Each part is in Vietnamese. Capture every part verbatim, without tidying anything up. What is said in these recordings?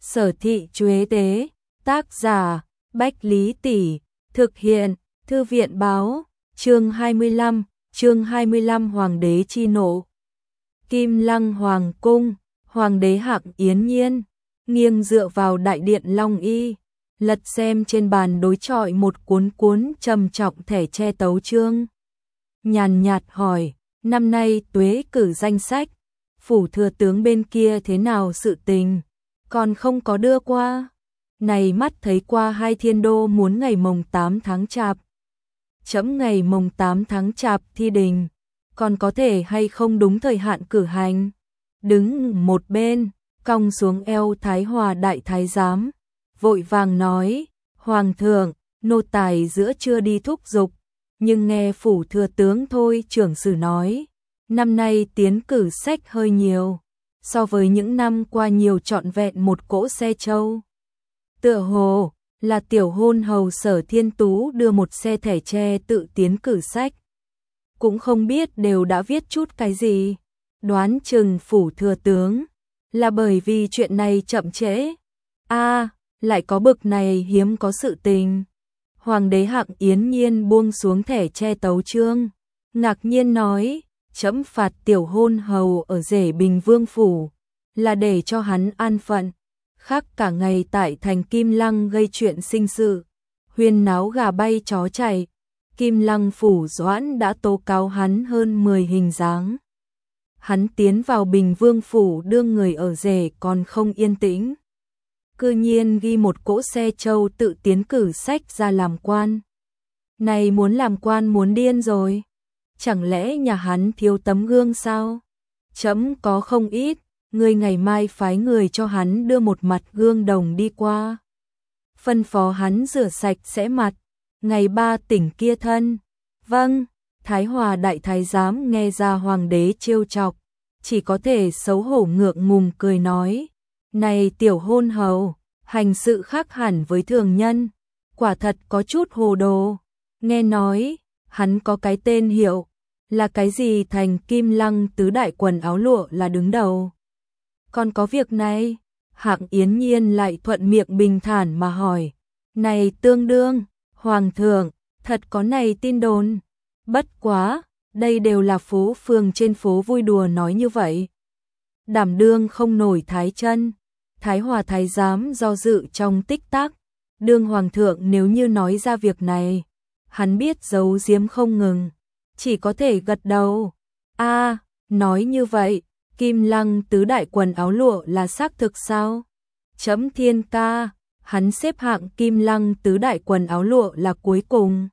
Sở Thị Chuế Tế, tác giả Bách Lý Tỷ, thực hiện Thư viện Báo, chương hai mươi lăm, chương hai mươi lăm Hoàng đế chi nộ. Kim Lăng Hoàng cung, Hoàng đế Hạng Yến Nhiên, nghiêng dựa vào đại điện Long Y, lật xem trên bàn đối chọi một cuốn cuốn trầm trọng thẻ tre tấu chương. Nhàn nhạt hỏi, năm nay tuế cử danh sách, phủ thừa tướng bên kia thế nào sự tình, còn không có đưa qua. Này mắt thấy qua hai thiên đô muốn ngày mồng tám tháng chạp. Chấm ngày mồng tám tháng chạp thi đình, còn có thể hay không đúng thời hạn cử hành. Đứng một bên, cong xuống eo Thái Hòa đại thái giám, vội vàng nói, Hoàng thượng, nô tài giữa chưa đi thúc giục, nhưng nghe phủ thừa tướng thôi trưởng sử nói, năm nay tiến cử sách hơi nhiều, so với những năm qua nhiều trọn vẹn một cỗ xe trâu. Tựa hồ là tiểu hôn hầu Sở Thiên Tú đưa một xe thẻ tre tự tiến cử sách. Cũng không biết đều đã viết chút cái gì, đoán chừng phủ thừa tướng là bởi vì chuyện này chậm trễ. A, à, lại có bực này hiếm có sự tình. Hoàng đế Hạng Yến Nhiên buông xuống thẻ tre tấu chương, ngạc nhiên nói, chấm phạt tiểu hôn hầu ở Rể Bình Vương phủ là để cho hắn an phận, khác cả ngày tại thành Kim Lăng gây chuyện sinh sự, huyên náo gà bay chó chạy. Kim Lăng phủ Doãn đã tố cáo hắn hơn mười hình dáng. Hắn tiến vào Bình Vương phủ đưa người ở Rể còn không yên tĩnh, cư nhiên ghi một cỗ xe trâu tự tiến cử sách ra làm quan. Này muốn làm quan muốn điên rồi. Chẳng lẽ nhà hắn thiếu tấm gương sao? Chấm có không ít, người ngày mai phái người cho hắn đưa một mặt gương đồng đi qua. Phân phó hắn rửa sạch sẽ mặt, ngày ba tỉnh kia thân. Vâng, Thái Hòa đại thái giám nghe ra hoàng đế trêu chọc, chỉ có thể xấu hổ ngượng ngùng cười nói, này tiểu hôn hầu, hành sự khác hẳn với thường nhân, quả thật có chút hồ đồ. Nghe nói, hắn có cái tên hiệu, là cái gì thành Kim Lăng tứ đại quần áo lụa là đứng đầu. Còn có việc này, Hạng Yến Nhiên lại thuận miệng bình thản mà hỏi, này tương đương, Hoàng thượng, thật có này tin đồn. Bất quá, đây đều là phố phường trên phố vui đùa nói như vậy. Đảm đương không nổi thái chân. Thái Hòa thái giám do dự trong tích tắc, đương Hoàng thượng nếu như nói ra việc này, hắn biết giấu giếm không ngừng, chỉ có thể gật đầu. A, à, nói như vậy, Kim Lăng tứ đại quần áo lụa là xác thực sao? Chấm thiên ca, hắn xếp hạng Kim Lăng tứ đại quần áo lụa là cuối cùng.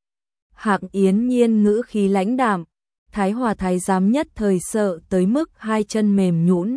Hạng Yến Nhiên ngữ khí lãnh đạm, Thái Hòa thái giám nhất thời sợ tới mức hai chân mềm nhũn.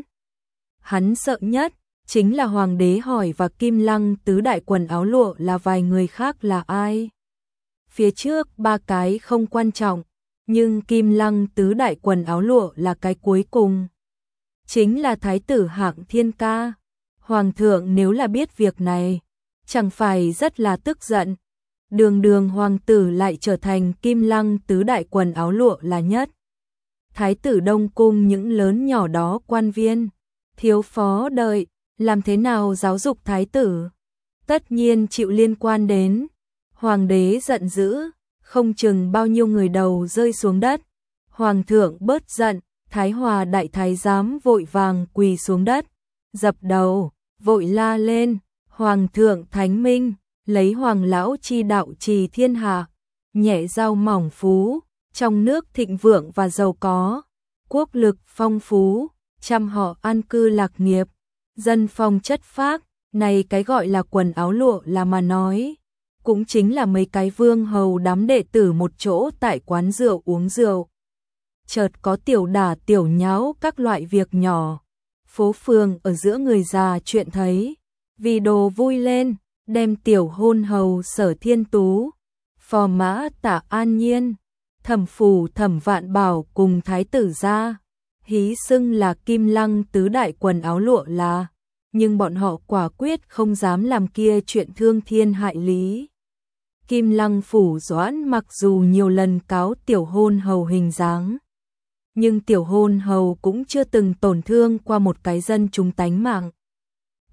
Hắn sợ nhất chính là hoàng đế hỏi và Kim Lăng tứ đại quần áo lụa là vài người khác là ai. Phía trước ba cái không quan trọng, nhưng Kim Lăng tứ đại quần áo lụa là cái cuối cùng. Chính là thái tử Hạng Thiên ca. Hoàng thượng nếu là biết việc này, chẳng phải rất là tức giận. Đường đường hoàng tử lại trở thành Kim Lăng tứ đại quần áo lụa là nhất. Thái tử Đông Cung những lớn nhỏ đó quan viên, thiếu phó đợi, làm thế nào giáo dục thái tử? Tất nhiên chịu liên quan đến. Hoàng đế giận dữ, không chừng bao nhiêu người đầu rơi xuống đất. Hoàng thượng bớt giận, Thái Hòa đại thái giám vội vàng quỳ xuống đất, dập đầu, vội la lên, Hoàng thượng thánh minh, lấy hoàng lão chi đạo trì thiên hạ, nhẹ giao mỏng phú, trong nước thịnh vượng và giàu có, quốc lực phong phú, trăm họ an cư lạc nghiệp, dân phong chất phác. Này cái gọi là quần áo lụa là mà nói, cũng chính là mấy cái vương hầu đám đệ tử một chỗ tại quán rượu uống rượu. Chợt có tiểu đả tiểu nháo các loại việc nhỏ, phố phường ở giữa người già chuyện thấy, vì đồ vui lên, đem tiểu hôn hầu Sở Thiên Tú, phò mã Tả An Nhiên, thẩm phủ Thẩm Vạn Bảo cùng thái tử ra, hí xưng là Kim Lăng tứ đại quần áo lụa là, nhưng bọn họ quả quyết không dám làm kia chuyện thương thiên hại lý. Kim Lăng phủ Doãn mặc dù nhiều lần cáo tiểu hôn hầu hình dáng, nhưng tiểu hôn hầu cũng chưa từng tổn thương qua một cái dân chúng tánh mạng.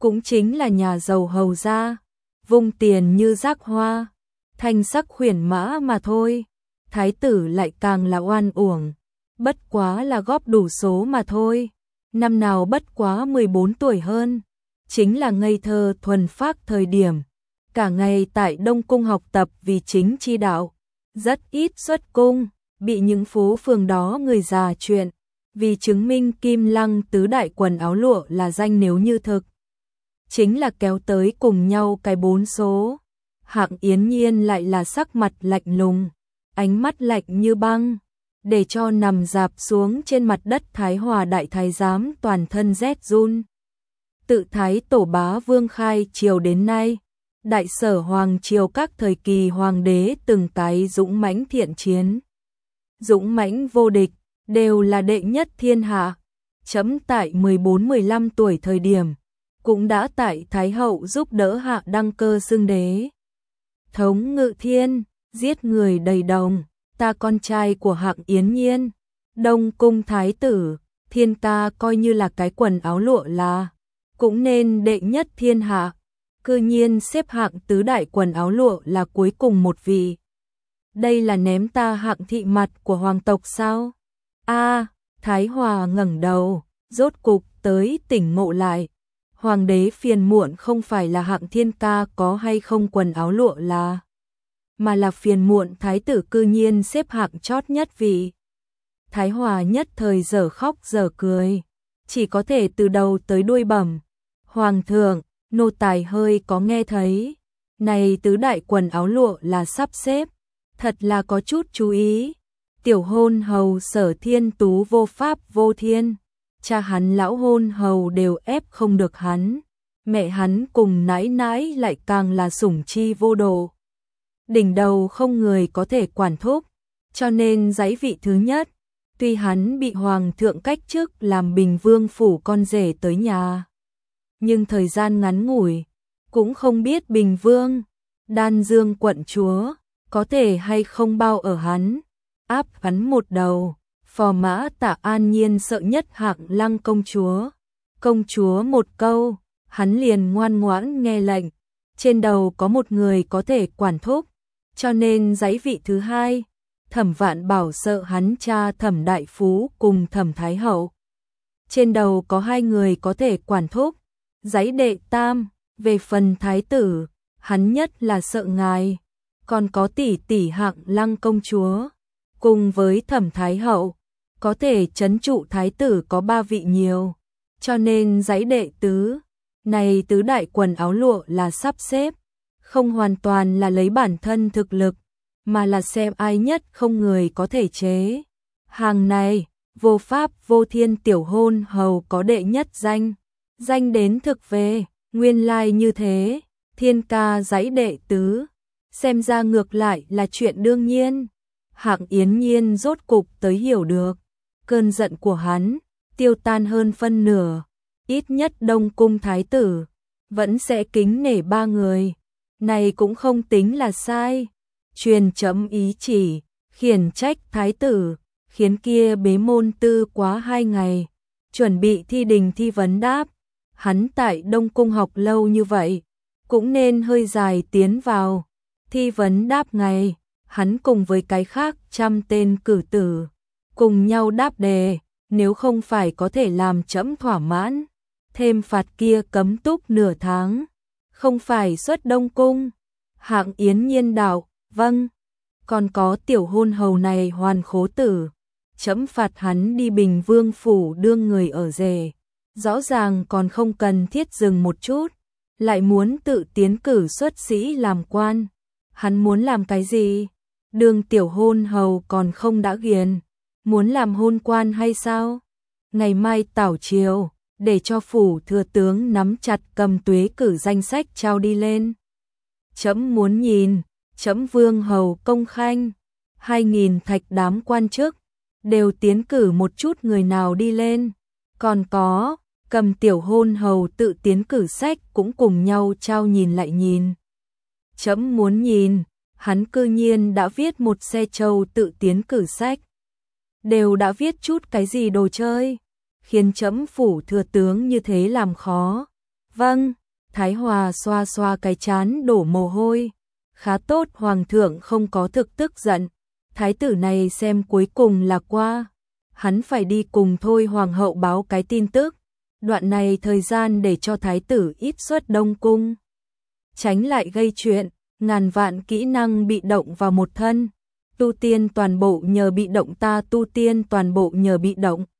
cũng chính là nhà giàu hầu gia, vung tiền như rác hoa, thanh sắc khuyển mã mà thôi. Thái tử lại càng là oan uổng, bất quá là góp đủ số mà thôi. Năm nào bất quá mười bốn tuổi hơn, chính là ngây thơ thuần phác thời điểm, cả ngày tại Đông Cung học tập vì chính chi đạo, rất ít xuất cung, bị những phố phường đó người già chuyện, vì chứng minh Kim Lăng tứ đại quần áo lụa là danh nếu như thực. Chính là kéo tới cùng nhau cái bốn số. Hạng Yến Nhiên lại là sắc mặt lạnh lùng, ánh mắt lạnh như băng, để cho nằm dạp xuống trên mặt đất Thái Hòa đại thái giám toàn thân rét run. Tự Thái Tổ Bá Vương khai triều đến nay, đại sở hoàng triều các thời kỳ hoàng đế từng cái dũng mãnh thiện chiến, dũng mãnh vô địch, đều là đệ nhất thiên hạ. Chấm tại mười bốn mười lăm tuổi thời điểm, cũng đã tại Thái hậu giúp đỡ hạ đăng cơ xưng đế. Thống ngự thiên, giết người đầy đồng, ta con trai của Hạng Yến Nhiên, Đông Cung Thái tử, thiên ca coi như là cái quần áo lụa là, cũng nên đệ nhất thiên hạ, cư nhiên xếp hạng tứ đại quần áo lụa là cuối cùng một vị. Đây là ném ta Hạng thị mặt của hoàng tộc sao? A, Thái Hòa ngẩng đầu, rốt cục tới tỉnh ngộ lại. Hoàng đế phiền muộn không phải là Hạng thiên ca có hay không quần áo lụa là, mà là phiền muộn thái tử cư nhiên xếp hạng chót nhất vị. Thái Hòa nhất thời dở khóc dở cười, chỉ có thể từ đầu tới đuôi bẩm: Hoàng thượng, nô tài hơi có nghe thấy, này tứ đại quần áo lụa là sắp xếp, thật là có chút chú ý. Tiểu hôn hầu Sở Thiên Tú vô pháp vô thiên, cha hắn lão hôn hầu đều ép không được hắn, mẹ hắn cùng nãi nãi lại càng là sủng chi vô độ. Đỉnh đầu không người có thể quản thúc, cho nên giấy vị thứ nhất, tuy hắn bị hoàng thượng cách chức làm Bình Vương phủ con rể tới nhà, nhưng thời gian ngắn ngủi, cũng không biết Bình Vương, Đan Dương quận chúa, có thể hay không bao ở hắn, áp hắn một đầu. Phò mã Tạ An Nhiên sợ nhất Hạng Lăng công chúa, công chúa một câu, hắn liền ngoan ngoãn nghe lệnh, trên đầu có một người có thể quản thúc, cho nên giấy vị thứ hai, Thẩm Vạn Bảo sợ hắn cha Thẩm Đại Phú cùng Thẩm Thái Hậu, trên đầu có hai người có thể quản thúc, giấy đệ tam, về phần thái tử, hắn nhất là sợ ngài, còn có tỷ tỷ Hạng Lăng công chúa, cùng với Thẩm Thái Hậu, có thể trấn trụ thái tử có ba vị nhiều, cho nên giấy đệ tứ, này tứ đại quần áo lụa là sắp xếp, không hoàn toàn là lấy bản thân thực lực, mà là xem ai nhất không người có thể chế. Hàng này, vô pháp vô thiên tiểu hôn hầu có đệ nhất danh, danh đến thực về, nguyên lai như thế, thiên ca giấy đệ tứ, xem ra ngược lại là chuyện đương nhiên. Hạng Yến Nhiên rốt cục tới hiểu được, cơn giận của hắn tiêu tan hơn phân nửa, ít nhất Đông Cung thái tử vẫn sẽ kính nể ba người, này cũng không tính là sai. Truyền chấm ý chỉ, khiển trách thái tử, khiến kia bế môn tư quá hai ngày, chuẩn bị thi đình thi vấn đáp. Hắn tại Đông Cung học lâu như vậy, cũng nên hơi dài tiến vào thi vấn đáp ngày. Hắn cùng với cái khác trăm tên cử tử, cùng nhau đáp đề, nếu không phải có thể làm chấm thỏa mãn, thêm phạt kia cấm túc nửa tháng, không phải xuất Đông Cung. Hạng Yến Nhiên đạo, vâng, còn có tiểu hôn hầu này hoàn khố tử, chấm phạt hắn đi Bình Vương phủ đương người ở rể, rõ ràng còn không cần thiết dừng một chút, lại muốn tự tiến cử xuất sĩ làm quan, hắn muốn làm cái gì? Đường tiểu hôn hầu còn không đã ghiền, muốn làm hôn quan hay sao? Ngày mai tảo triều, để cho phủ thừa tướng nắm chặt cầm tuế cử danh sách trao đi lên. Chấm muốn nhìn, chấm vương hầu công khanh, hai nghìn thạch đám quan chức, đều tiến cử một chút người nào đi lên. Còn có, cầm tiểu hôn hầu tự tiến cử sách cũng cùng nhau trao nhìn lại nhìn. Chấm muốn nhìn, hắn cư nhiên đã viết một xe trâu tự tiến cử sách. Đều đã viết chút cái gì đồ chơi, khiến chấm phủ thừa tướng như thế làm khó. Vâng, Thái Hòa xoa xoa cái trán đổ mồ hôi. Khá tốt, hoàng thượng không có thực tức giận. Thái tử này xem cuối cùng là qua. Hắn phải đi cùng thôi, hoàng hậu báo cái tin tức. Đoạn này thời gian để cho thái tử ít xuất đông cung. Tránh lại gây chuyện, ngàn vạn kỹ năng bị động vào một thân. Tu tiên toàn bộ nhờ bị động, ta tu tiên toàn bộ nhờ bị động.